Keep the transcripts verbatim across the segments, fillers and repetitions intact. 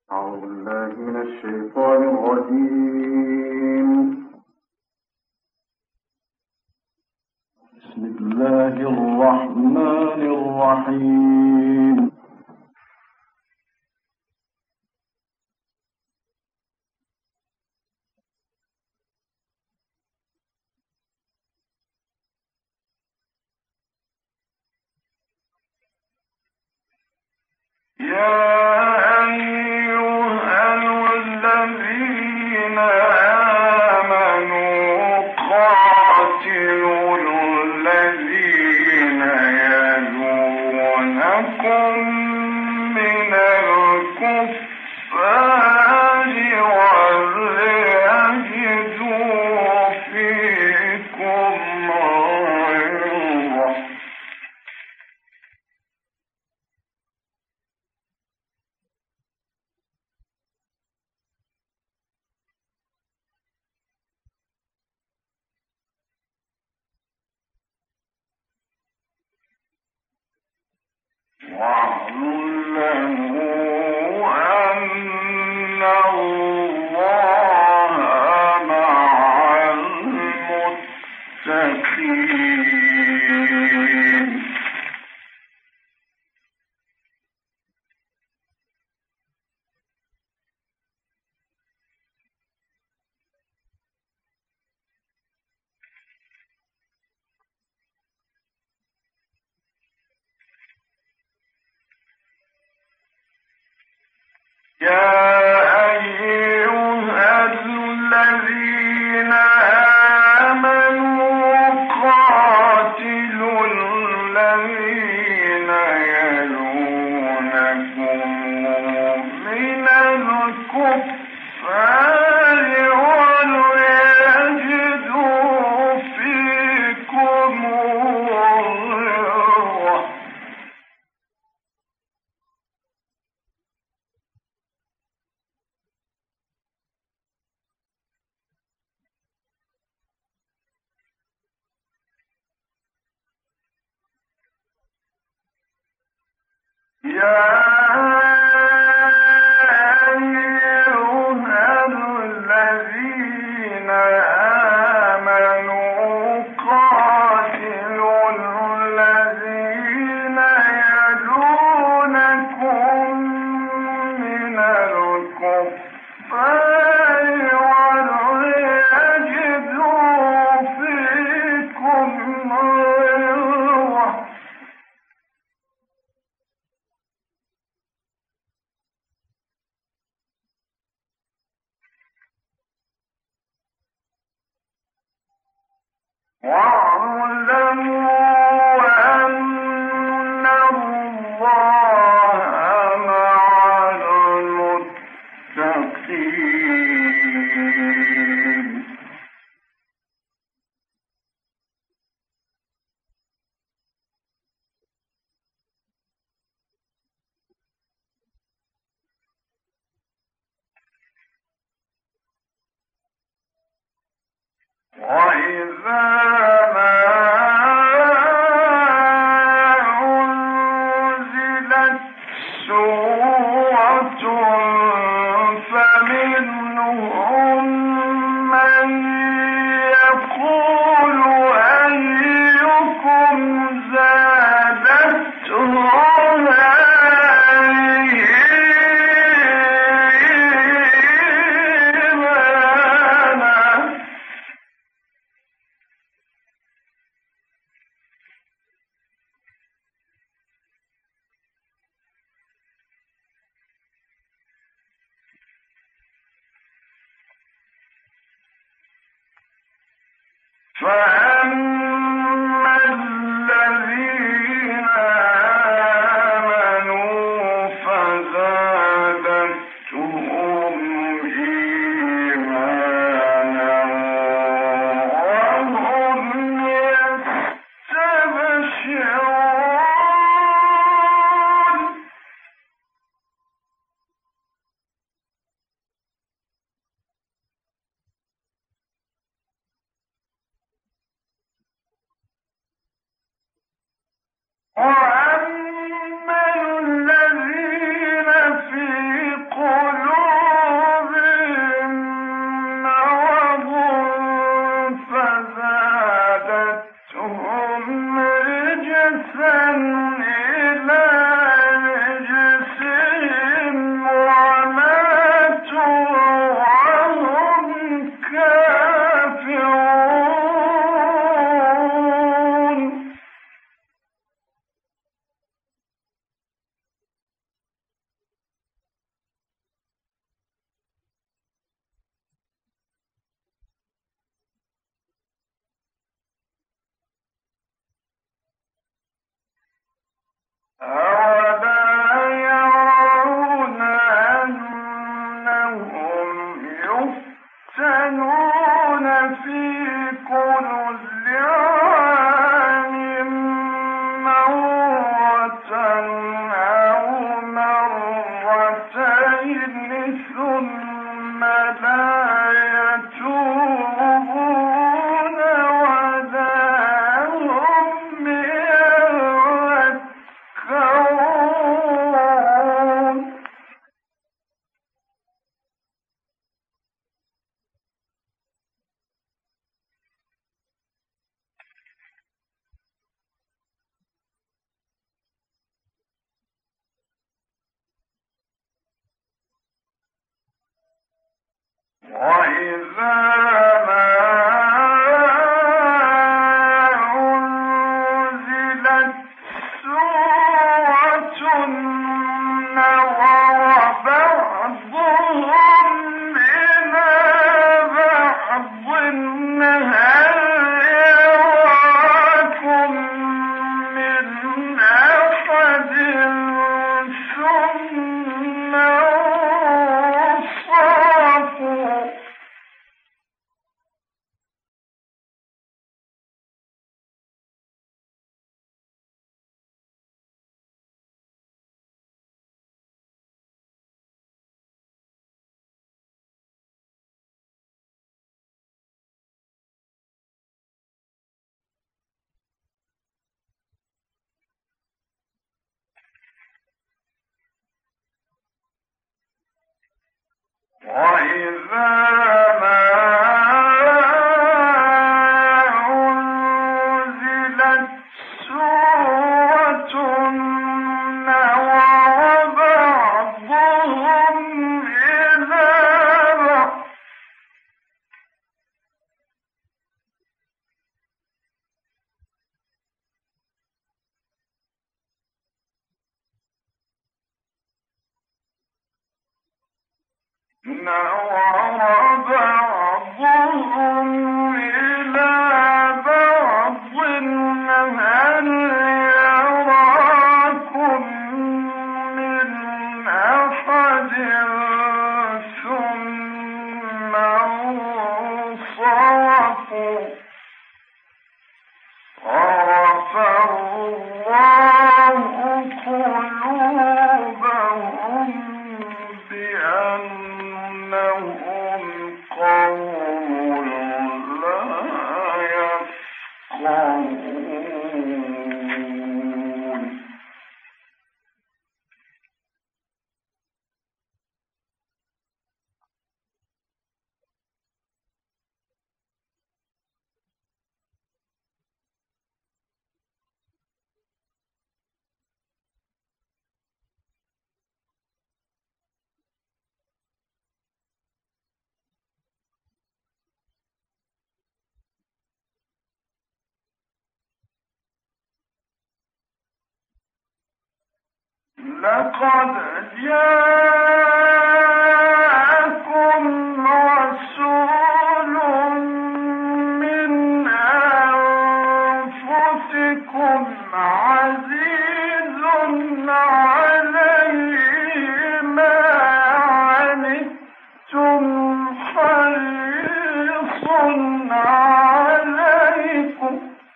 أعوذ بالله من الشيطان الرجيم. بسم الله الرحمن الرحيم. يا واعلموا أن الله مع المتقين. يا أيها الذين آمنوا قاتلوا الذين يلونكم من الكفار وليجدوا فيكم غلظة. يا أيها الذين آمنوا قاتلوا الذين يلونكم من الكفار وليجدوا فيكم غلظة. واعلموا أن الله مع المتقين. وإذا ما أنزلت سورة فمنهم من يقول أيكم زادته فأما الذين آمنوا فزادتهم إيمانا وهم يستبشرون. لقد جاءكم رسول من أنفسكم عزيز عليه ما عنتم حريص عليكم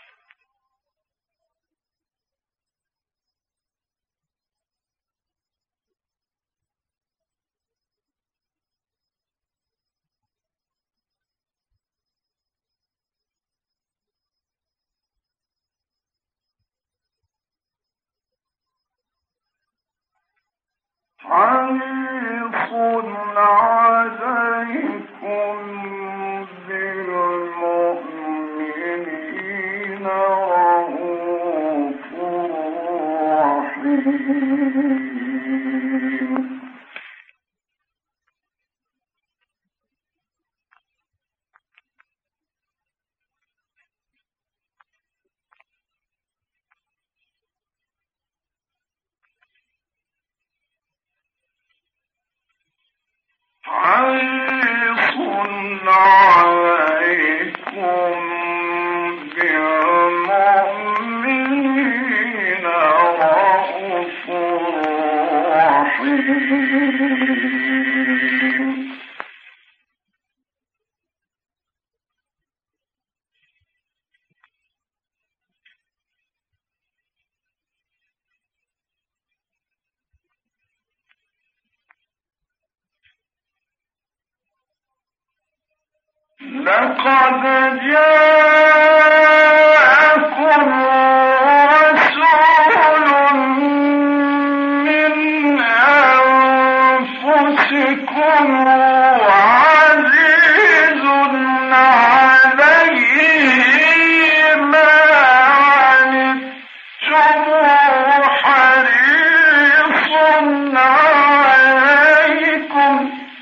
حريص عليكم بالمؤمنين رؤوف رحيم حريص عليكم بالمؤمنين رؤوف لقد جاءكم رسول من أنفسكم عزيز عليه ما عنتم حريص عليكم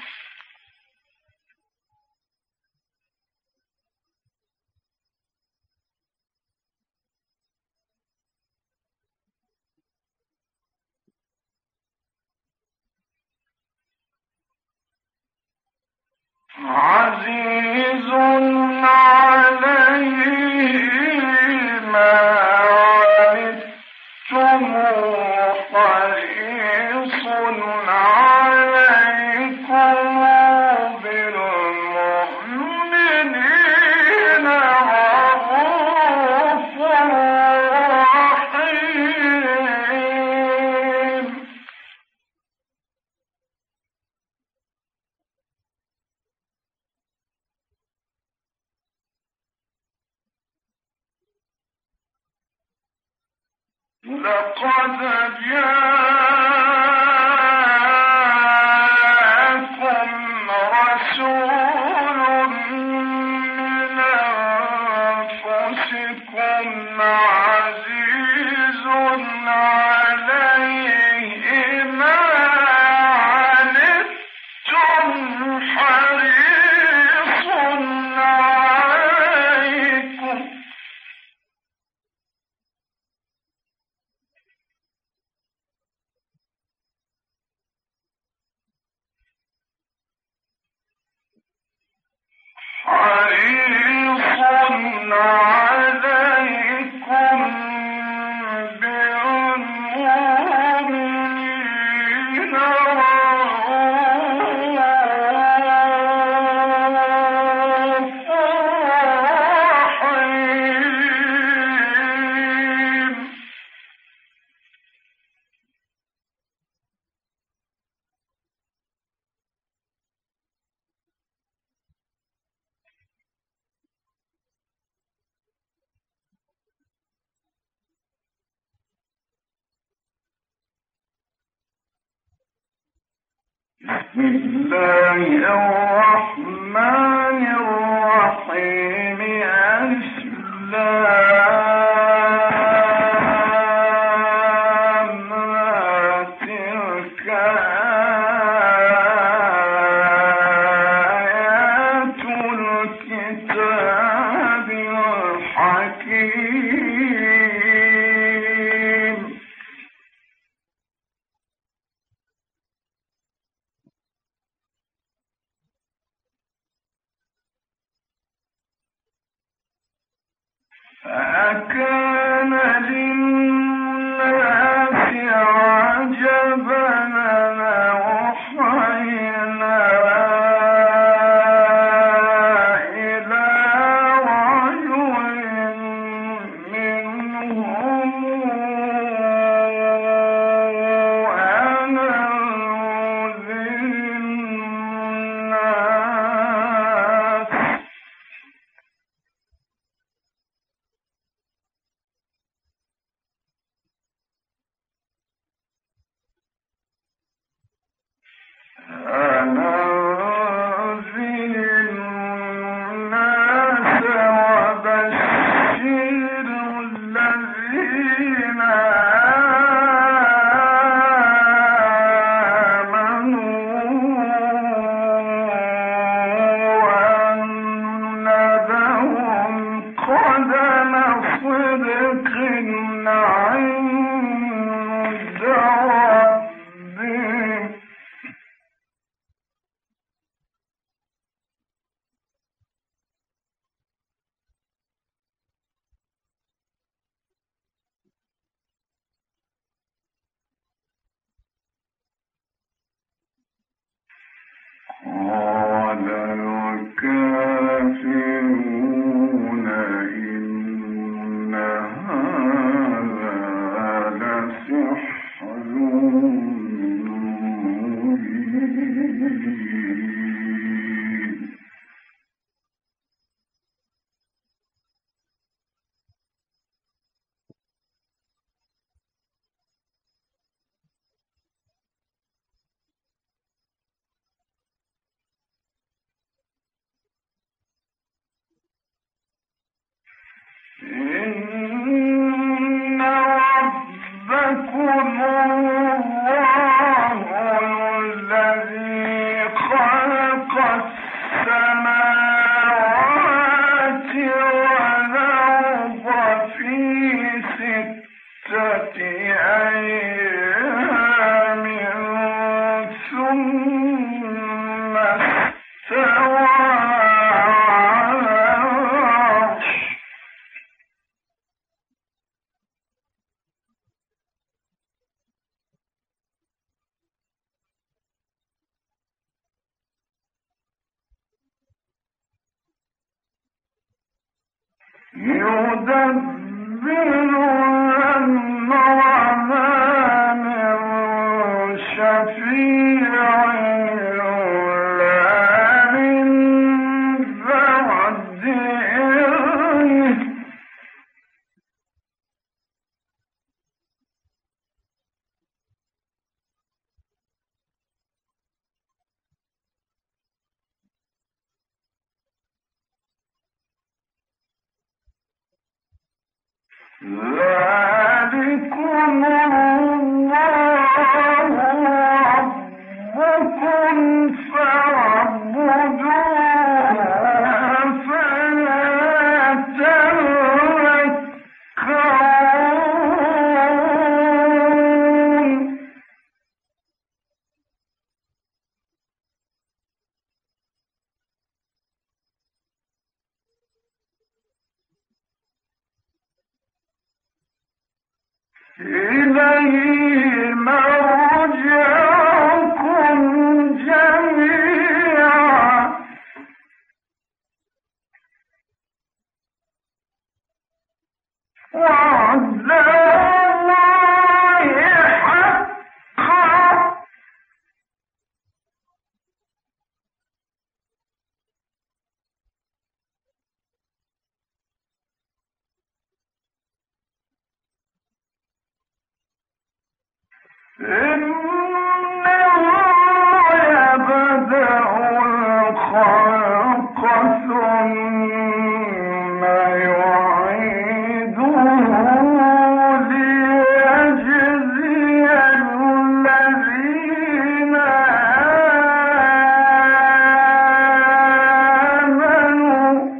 عزيز عليه ما عنتم حريص عليكم بالمؤمنين رءوف رحيم لقد جاءكم رسول من أنفسكم عزيز عليه ما عنتم حريص عليكم حريص عليكم بالمؤمنين رءوف رحيم بسم الله الرحمن الرحيم ألف لام را تلك آيات الكتاب الحكيم فأكان للناس عجبا أوحينا إلى رجل منهم أن أنذر الناس قال الكافرون إن هذا لسحر مبين. إن ربكم الله الذي خلق السماوات والأرض في ستة أيام ثم استوى يدبر الأمر ما من شفيع إلا من بعد إذنه ذلكم الله ربكم فاعبدوه أفلا تذكرون. إليه مرجعكم جميعا وعد الله حقا إنه يبدأ الخلق ثم يعيده ليجزي الذين آمنوا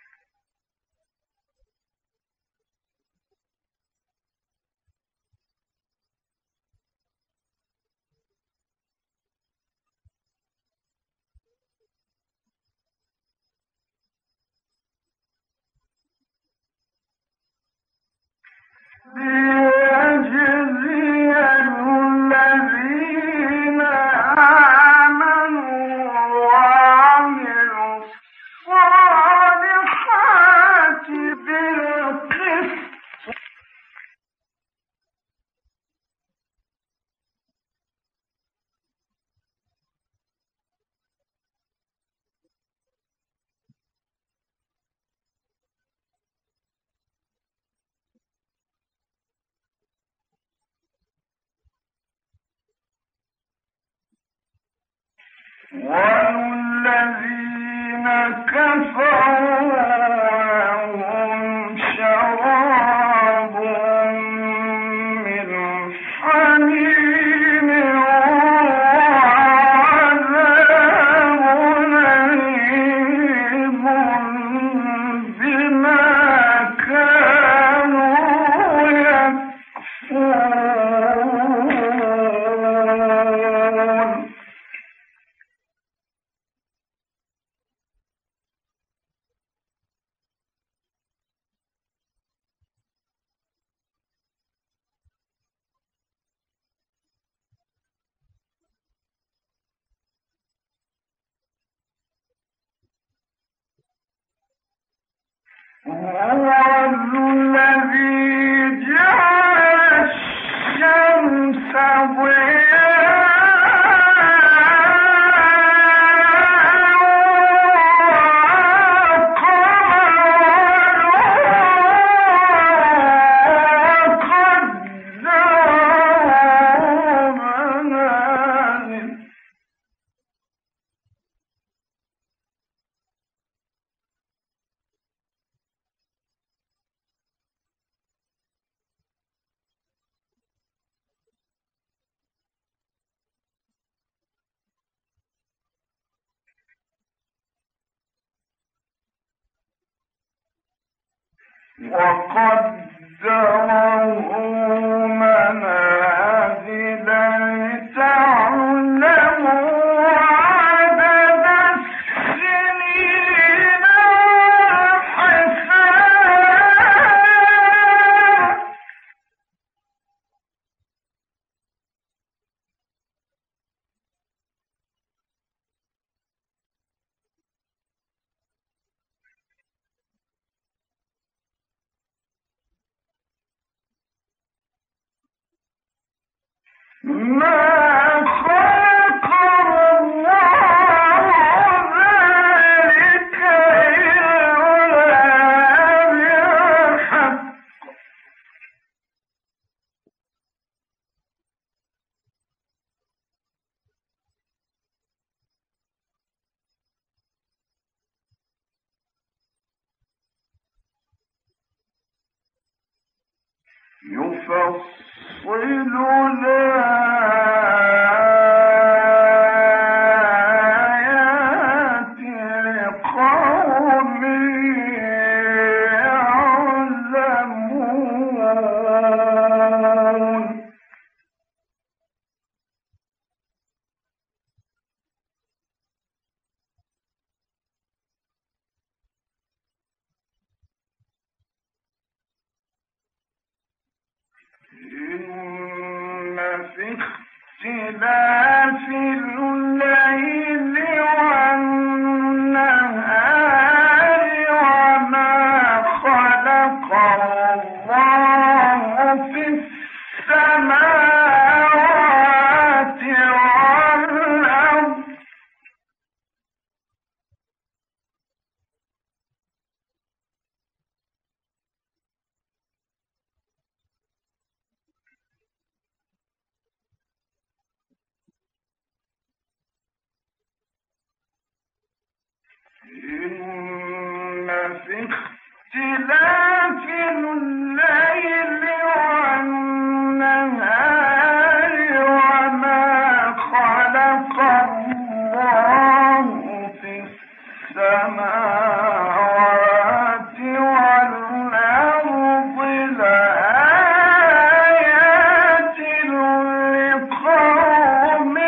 ليجزي الذين آمنوا وعملوا الصالحات بالقسط والذين كفروا لهم شراب من حميم وعذاب أليم بما كانوا يكفرون. وقدره منازل لتعلموا عدد السنين والحساب ما خلق الله ذلك إلا بالحق يفصل الآيات لقوم يعلمون إن في اختلاف الليل والنهار وما خلق الله في السماوات والأرض إن في اختلاف الليل والنهار وما خلق الله في السماوات والأرض لآيات لقوم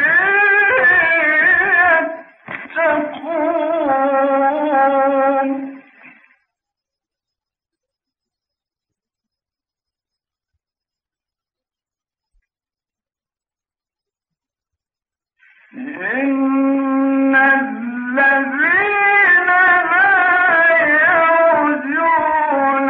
يتقون إن الذين لا يرجون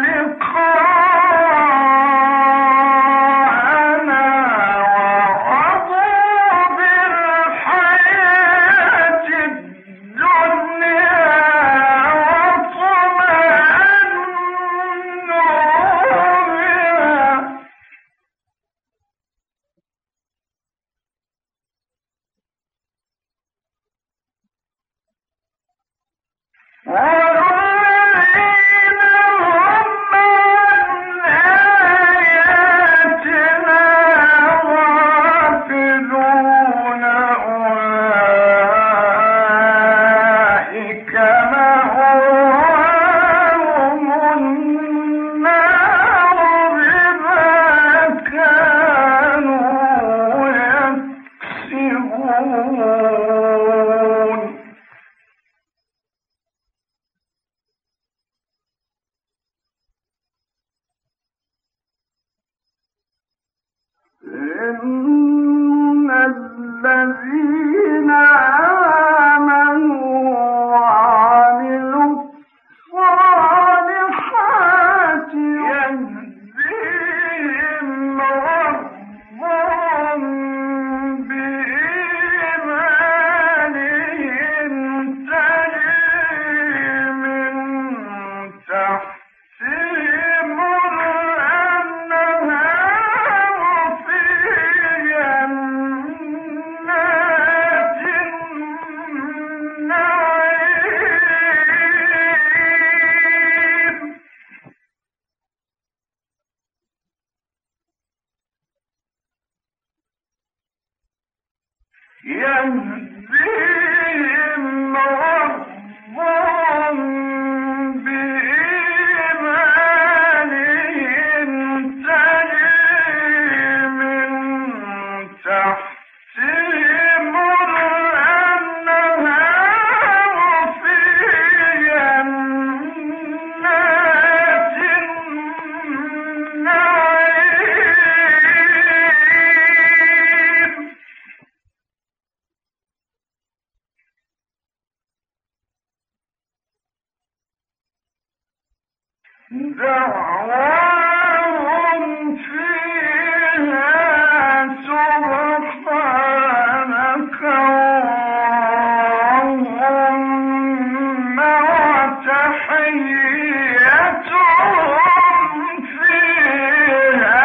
لقاءنا ورضوا بالحياة الدنيا واطمأنوا بها والذين هم عن آياتنا غافلون أولئك مأواهم النار بما كانوا يكسبون إن الذين آمنوا وعملوا الصالحات يهديهم ربهم بإيمانهم تجري من تحتهم الأنهار في جنات النعيم دعواهم فيها سبحانك اللهم وتحيتهم فيها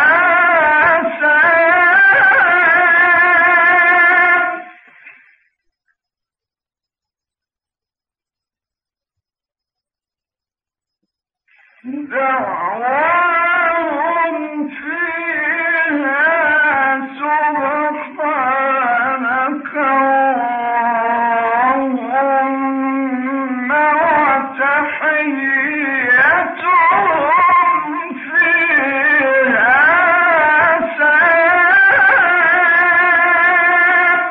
سلام دعواهم فيها سبحانك اللهم وتحيتهم فيها سلام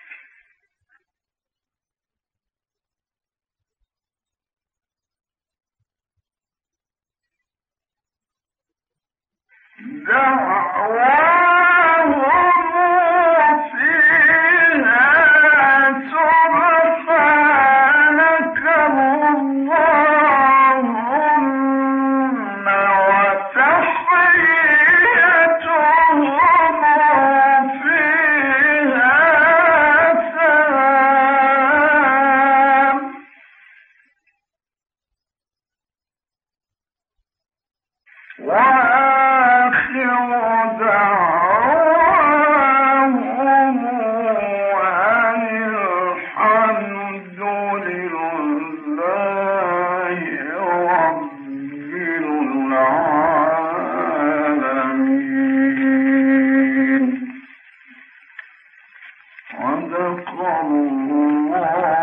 دعواهم فيها سبحانك اللهم وتحيتهم فيها سلام وآخر دعواهم أن الحمد لله رب العالمين. صدق الله